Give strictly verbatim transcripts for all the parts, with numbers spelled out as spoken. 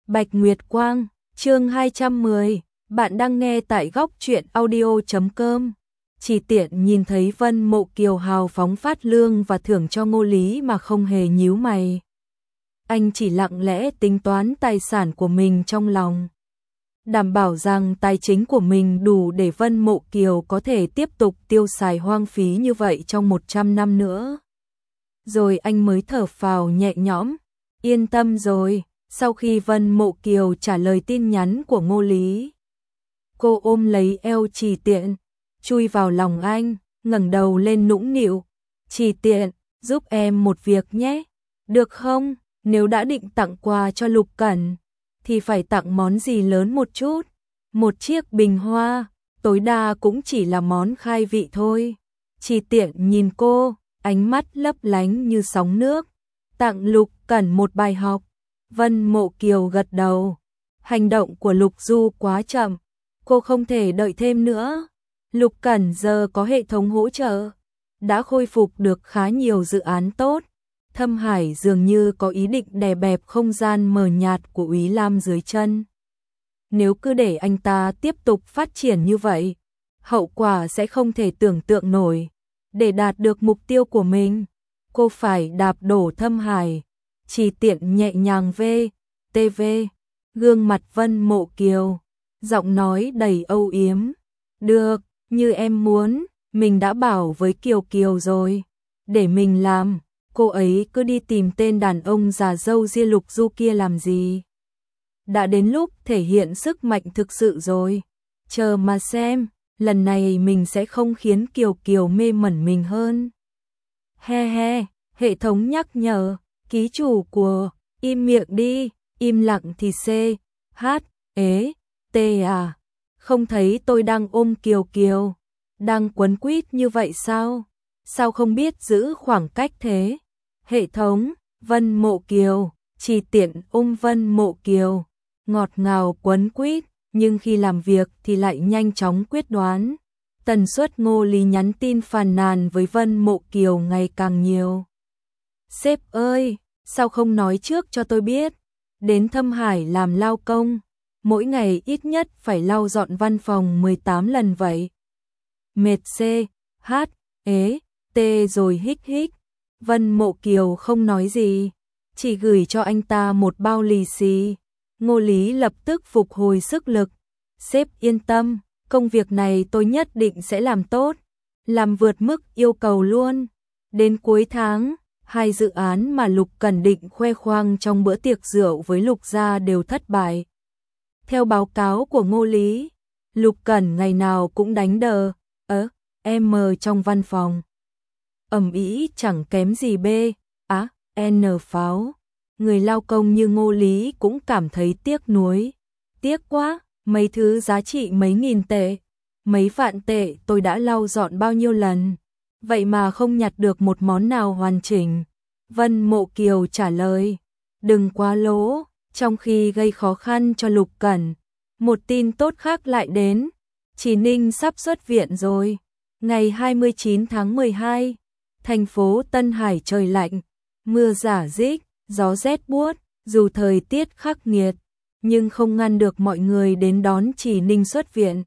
Bạch Nguyệt Quang, chương hai trăm mười, bạn đang nghe tại góc truyện audio chấm com. Chỉ tiện nhìn thấy Vân Mộ Kiều hào phóng phát lương và thưởng cho Ngô Lý mà không hề nhíu mày. Anh chỉ lặng lẽ tính toán tài sản của mình trong lòng, đảm bảo rằng tài chính của mình đủ để Vân Mộ Kiều có thể tiếp tục tiêu xài hoang phí như vậy trong một trăm năm nữa. Rồi anh mới thở phào nhẹ nhõm, yên tâm rồi. Sau khi Vân Mộ Kiều trả lời tin nhắn của Ngô Lý, cô ôm lấy eo Chỉ Tiện, chui vào lòng anh, ngẩng đầu lên nũng nịu. Chỉ Tiện, giúp em một việc nhé, được không? Nếu đã định tặng quà cho Lục Cẩn, thì phải tặng món gì lớn một chút. Một chiếc bình hoa, tối đa cũng chỉ là món khai vị thôi. Chỉ Tiện nhìn cô, ánh mắt lấp lánh như sóng nước. Tặng Lục Cẩn một bài học. Vân Mộ Kiều gật đầu. Hành động của Lục Du quá chậm, cô không thể đợi thêm nữa. Lục Cẩn giờ có hệ thống hỗ trợ, đã khôi phục được khá nhiều dự án tốt. Thâm Hải dường như có ý định đè bẹp không gian mờ nhạt của Úy Lam dưới chân. Nếu cứ để anh ta tiếp tục phát triển như vậy, hậu quả sẽ không thể tưởng tượng nổi. Để đạt được mục tiêu của mình, cô phải đạp đổ Thâm Hải. Chỉ Tiện nhẹ nhàng vê, tê vê, gương mặt Vân Mộ Kiều, giọng nói đầy âu yếm. Được, như em muốn, mình đã bảo với Kiều Kiều rồi, để mình làm, cô ấy cứ đi tìm tên đàn ông già râu ria Lục Du kia làm gì. Đã đến lúc thể hiện sức mạnh thực sự rồi, chờ mà xem, lần này mình sẽ không khiến Kiều Kiều mê mẩn mình hơn. He he, hệ thống nhắc nhở. Ký chủ của, im miệng đi, im lặng thì C, H, ế, T à. Không thấy tôi đang ôm Kiều Kiều, đang quấn quýt như vậy sao? Sao không biết giữ khoảng cách thế? Hệ thống, Vân Mộ Kiều, Chỉ Tiện ôm Vân Mộ Kiều, ngọt ngào quấn quýt, nhưng khi làm việc thì lại nhanh chóng quyết đoán. Tần suất Ngô Lý nhắn tin phàn nàn với Vân Mộ Kiều ngày càng nhiều. Sếp ơi, sao không nói trước cho tôi biết? Đến Thâm Hải làm lao công, mỗi ngày ít nhất phải lau dọn văn phòng mười tám lần vậy. Mệt C, H, ế, T rồi hích hích. Vân Mộ Kiều không nói gì, chỉ gửi cho anh ta một bao lì xì. Ngô Lý lập tức phục hồi sức lực. Sếp yên tâm, công việc này tôi nhất định sẽ làm tốt, làm vượt mức yêu cầu luôn. Đến cuối tháng, hai dự án mà Lục Cẩn định khoe khoang trong bữa tiệc rượu với Lục gia đều thất bại. Theo báo cáo của Ngô Lý, Lục Cẩn ngày nào cũng đánh đờ, ớ, em trong văn phòng. Ầm ĩ chẳng kém gì B, á, N pháo. Người lao công như Ngô Lý cũng cảm thấy tiếc nuối. Tiếc quá, mấy thứ giá trị mấy nghìn tệ, mấy vạn tệ tôi đã lau dọn bao nhiêu lần. Vậy mà không nhặt được một món nào hoàn chỉnh. Vân Mộ Kiều trả lời, đừng quá lố. Trong khi gây khó khăn cho Lục Cẩn, một tin tốt khác lại đến. Chỉ Ninh sắp xuất viện rồi. Ngày hai mươi chín tháng mười hai, thành phố Tân Hải trời lạnh, mưa rả rích, gió rét buốt. Dù thời tiết khắc nghiệt, nhưng không ngăn được mọi người đến đón Chỉ Ninh xuất viện.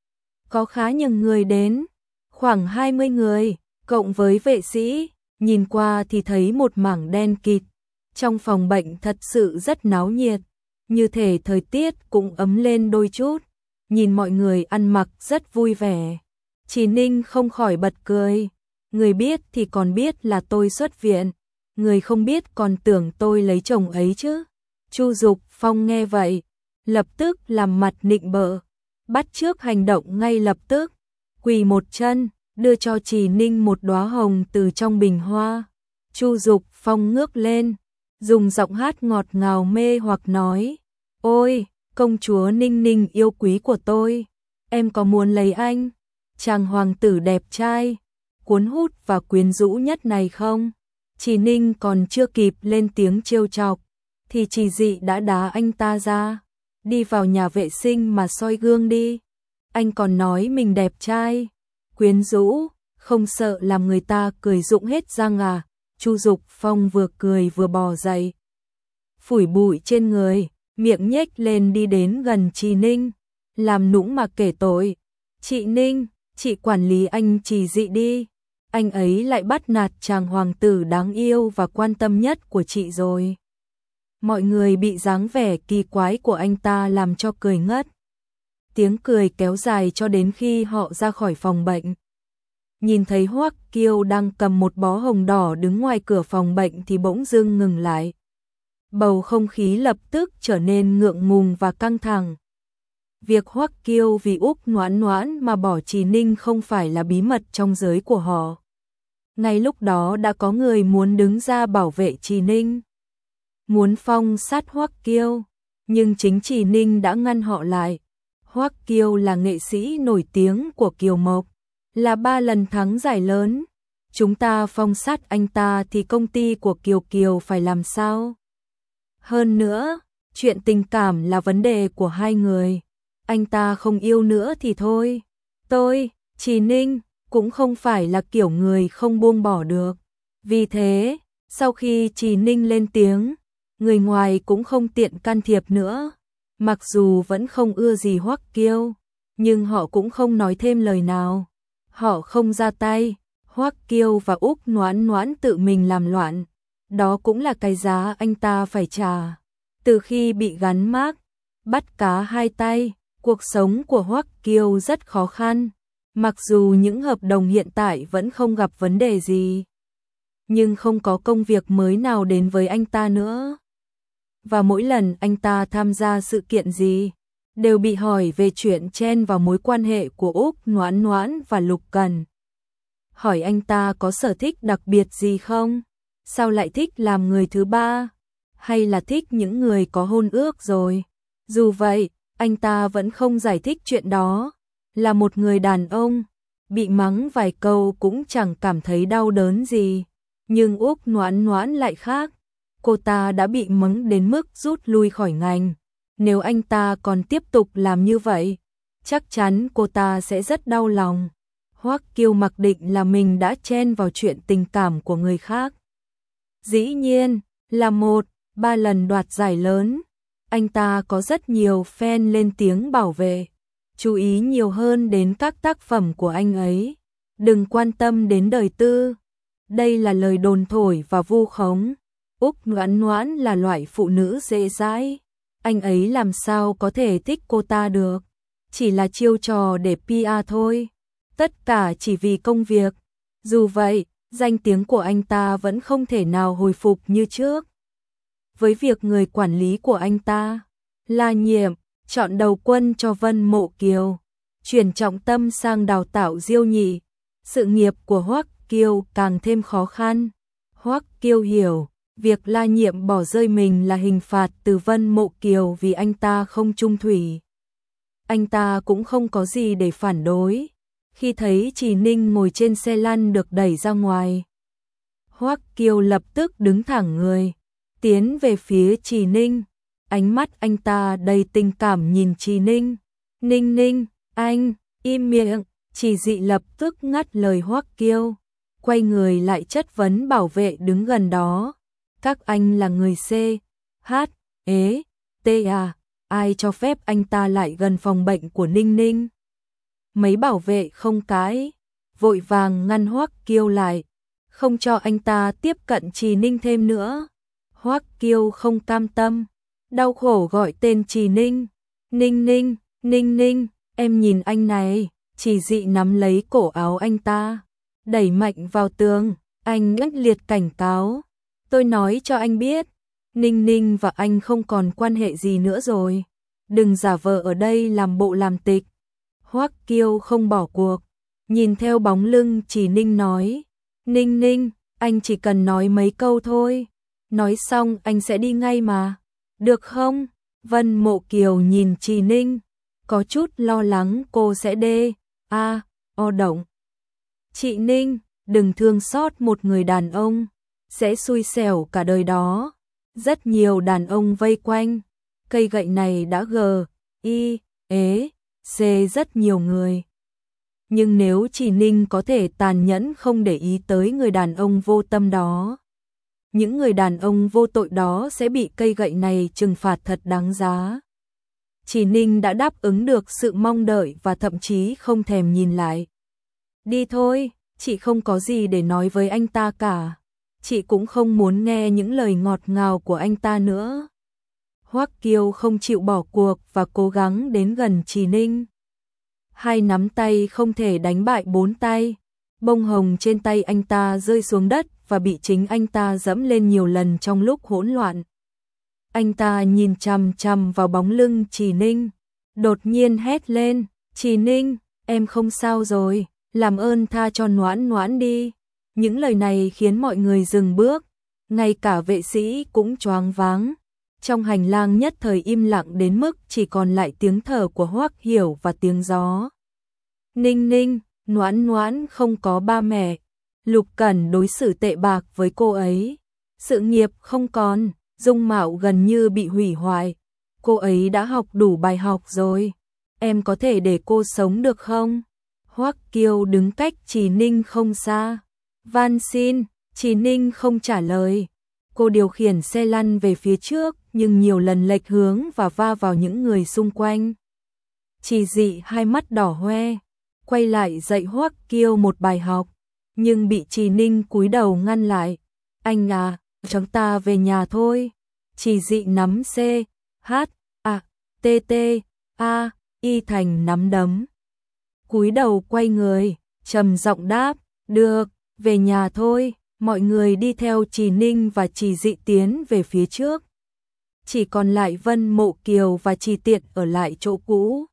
Có khá nhiều người đến, khoảng hai mươi người. Cộng với vệ sĩ, nhìn qua thì thấy một mảng đen kịt. Trong phòng bệnh thật sự rất náo nhiệt, như thể thời tiết cũng ấm lên đôi chút. Nhìn mọi người ăn mặc rất vui vẻ, Chỉ Ninh không khỏi bật cười. Người biết thì còn biết là tôi xuất viện, người không biết còn tưởng tôi lấy chồng ấy chứ. Chu Dục Phong nghe vậy, lập tức làm mặt nịnh bợ, bắt chước hành động ngay lập tức, quỳ một chân, đưa cho Chỉ Ninh một đóa hồng từ trong bình hoa. Chu Dục Phong ngước lên, dùng giọng hát ngọt ngào mê hoặc nói, ôi, công chúa Ninh Ninh yêu quý của tôi, em có muốn lấy anh, chàng hoàng tử đẹp trai, cuốn hút và quyến rũ nhất này không? Chỉ Ninh còn chưa kịp lên tiếng trêu chọc, thì Chỉ Dị đã đá anh ta ra, đi vào nhà vệ sinh mà soi gương đi. Anh còn nói mình đẹp trai, quyến rũ, không sợ làm người ta cười rụng hết răng à? Chu Dục Phong vừa cười vừa bò dậy, phủi bụi trên người, miệng nhếch lên đi đến gần Trì Ninh, làm nũng mà kể tội. Chị Ninh, chị quản lý anh Trì Dị đi, anh ấy lại bắt nạt chàng hoàng tử đáng yêu và quan tâm nhất của chị rồi. Mọi người bị dáng vẻ kỳ quái của anh ta làm cho cười ngất. Tiếng cười kéo dài cho đến khi họ ra khỏi phòng bệnh. Nhìn thấy Hoắc Kiêu đang cầm một bó hồng đỏ đứng ngoài cửa phòng bệnh thì bỗng dưng ngừng lại. Bầu không khí lập tức trở nên ngượng ngùng và căng thẳng. Việc Hoắc Kiêu vì Úc Noãn Noãn mà bỏ Trì Ninh không phải là bí mật trong giới của họ. Ngay lúc đó đã có người muốn đứng ra bảo vệ Trì Ninh, muốn phong sát Hoắc Kiêu, nhưng chính Trì Ninh đã ngăn họ lại. Hoắc Kiêu là nghệ sĩ nổi tiếng của Kiều Mộc, là ba lần thắng giải lớn. Chúng ta phong sát anh ta thì công ty của Kiều Kiều phải làm sao? Hơn nữa, chuyện tình cảm là vấn đề của hai người. Anh ta không yêu nữa thì thôi. Tôi, Trì Ninh, cũng không phải là kiểu người không buông bỏ được. Vì thế, sau khi Trì Ninh lên tiếng, người ngoài cũng không tiện can thiệp nữa. Mặc dù vẫn không ưa gì Hoắc Kiêu, nhưng họ cũng không nói thêm lời nào. Họ không ra tay, Hoắc Kiêu và Úc Noãn Noãn tự mình làm loạn. Đó cũng là cái giá anh ta phải trả. Từ khi bị gắn mác bắt cá hai tay, cuộc sống của Hoắc Kiêu rất khó khăn. Mặc dù những hợp đồng hiện tại vẫn không gặp vấn đề gì, nhưng không có công việc mới nào đến với anh ta nữa. Và mỗi lần anh ta tham gia sự kiện gì, đều bị hỏi về chuyện chen vào mối quan hệ của Úc Noãn Noãn và Lục Cần. Hỏi anh ta có sở thích đặc biệt gì không? Sao lại thích làm người thứ ba? Hay là thích những người có hôn ước rồi? Dù vậy, anh ta vẫn không giải thích chuyện đó. Là một người đàn ông, bị mắng vài câu cũng chẳng cảm thấy đau đớn gì. Nhưng Úc Noãn Noãn lại khác. Cô ta đã bị mắng đến mức rút lui khỏi ngành. Nếu anh ta còn tiếp tục làm như vậy, chắc chắn cô ta sẽ rất đau lòng. Hoắc Kiêu mặc định là mình đã chen vào chuyện tình cảm của người khác. Dĩ nhiên, là một, ba lần đoạt giải lớn, anh ta có rất nhiều fan lên tiếng bảo vệ. Chú ý nhiều hơn đến các tác phẩm của anh ấy, đừng quan tâm đến đời tư. Đây là lời đồn thổi và vu khống. Úc Noãn Noãn là loại phụ nữ dễ dãi, anh ấy làm sao có thể thích cô ta được, chỉ là chiêu trò để pê e thôi, tất cả chỉ vì công việc. Dù vậy, danh tiếng của anh ta vẫn không thể nào hồi phục như trước. Với việc người quản lý của anh ta, La Nhiệm, chọn đầu quân cho Vân Mộ Kiều, chuyển trọng tâm sang đào tạo Diêu Nhị, sự nghiệp của Hoắc Kiêu càng thêm khó khăn. Hoắc Kiêu hiểu, việc La Nhiệm bỏ rơi mình là hình phạt từ Vân Mộ Kiều vì anh ta không trung thủy. Anh ta cũng không có gì để phản đối. Khi thấy Trì Ninh ngồi trên xe lăn được đẩy ra ngoài, Hoắc Kiêu lập tức đứng thẳng người, tiến về phía Trì Ninh. Ánh mắt anh ta đầy tình cảm nhìn Trì Ninh. Ninh Ninh, anh, im miệng. Trì Dị lập tức ngắt lời Hoắc Kiêu, quay người lại chất vấn bảo vệ đứng gần đó. Các anh là người C, H, ế, T à, ai cho phép anh ta lại gần phòng bệnh của Ninh Ninh? Mấy bảo vệ không cãi, vội vàng ngăn Hoắc Kiêu lại, không cho anh ta tiếp cận Trì Ninh thêm nữa. Hoắc Kiêu không cam tâm, đau khổ gọi tên Trì Ninh. Ninh Ninh, Ninh Ninh, em nhìn anh này. Trì Dị nắm lấy cổ áo anh ta, đẩy mạnh vào tường. Anh ác liệt cảnh cáo, tôi nói cho anh biết, Ninh Ninh và anh không còn quan hệ gì nữa rồi. Đừng giả vờ ở đây làm bộ làm tịch. Hoắc Kiêu không bỏ cuộc, nhìn theo bóng lưng Trì Ninh nói, Ninh Ninh, anh chỉ cần nói mấy câu thôi, nói xong anh sẽ đi ngay mà, được không? Vân Mộ Kiều nhìn Trì Ninh, có chút lo lắng cô sẽ đê, a, o động. Chị Ninh, đừng thương xót một người đàn ông, sẽ xui xẻo cả đời đó. Rất nhiều đàn ông vây quanh, cây gậy này đã gờ, y, ế, xê rất nhiều người. Nhưng nếu Trì Ninh có thể tàn nhẫn không để ý tới người đàn ông vô tâm đó, những người đàn ông vô tội đó sẽ bị cây gậy này trừng phạt thật đáng giá. Chỉ Ninh đã đáp ứng được sự mong đợi và thậm chí không thèm nhìn lại. Đi thôi, chị không có gì để nói với anh ta cả. Chị cũng không muốn nghe những lời ngọt ngào của anh ta nữa. Hoắc Kiêu không chịu bỏ cuộc và cố gắng đến gần Chỉ Ninh. Hai nắm tay không thể đánh bại bốn tay. Bông hồng trên tay anh ta rơi xuống đất và bị chính anh ta dẫm lên nhiều lần trong lúc hỗn loạn. Anh ta nhìn chằm chằm vào bóng lưng Chỉ Ninh, đột nhiên hét lên, Chỉ Ninh, em không sao rồi, làm ơn tha cho Noãn Noãn đi. Những lời này khiến mọi người dừng bước, ngay cả vệ sĩ cũng choáng váng. Trong hành lang nhất thời im lặng đến mức chỉ còn lại tiếng thở của Hoắc Hiểu và tiếng gió. Ninh Ninh, Noãn Noãn không có ba mẹ. Lục Cẩn đối xử tệ bạc với cô ấy. Sự nghiệp không còn, dung mạo gần như bị hủy hoại. Cô ấy đã học đủ bài học rồi. Em có thể để cô sống được không? Hoắc Kiêu đứng cách Chỉ Ninh không xa. Van xin, Chỉ Ninh không trả lời. Cô điều khiển xe lăn về phía trước nhưng nhiều lần lệch hướng và va vào những người xung quanh. Chỉ Dị hai mắt đỏ hoe, quay lại dạy Hoắc Kiêu một bài học, nhưng bị Chỉ Ninh cúi đầu ngăn lại. Anh à, chúng ta về nhà thôi. Chỉ Dị nắm C, H, A, T, T, A, Y thành nắm đấm. Cúi đầu quay người, trầm giọng đáp, được, về nhà thôi. Mọi người đi theo Chỉ Ninh và Chỉ Dị tiến về phía trước. Chỉ còn lại Vân Mộ Kiều và Chỉ Tiện ở lại chỗ cũ.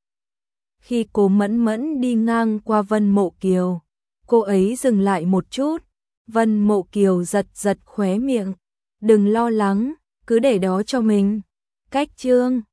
Khi Cố Mẫn Mẫn đi ngang qua Vân Mộ Kiều, cô ấy dừng lại một chút. Vân Mộ Kiều giật giật khóe miệng. Đừng lo lắng, cứ để đó cho mình. Cách chương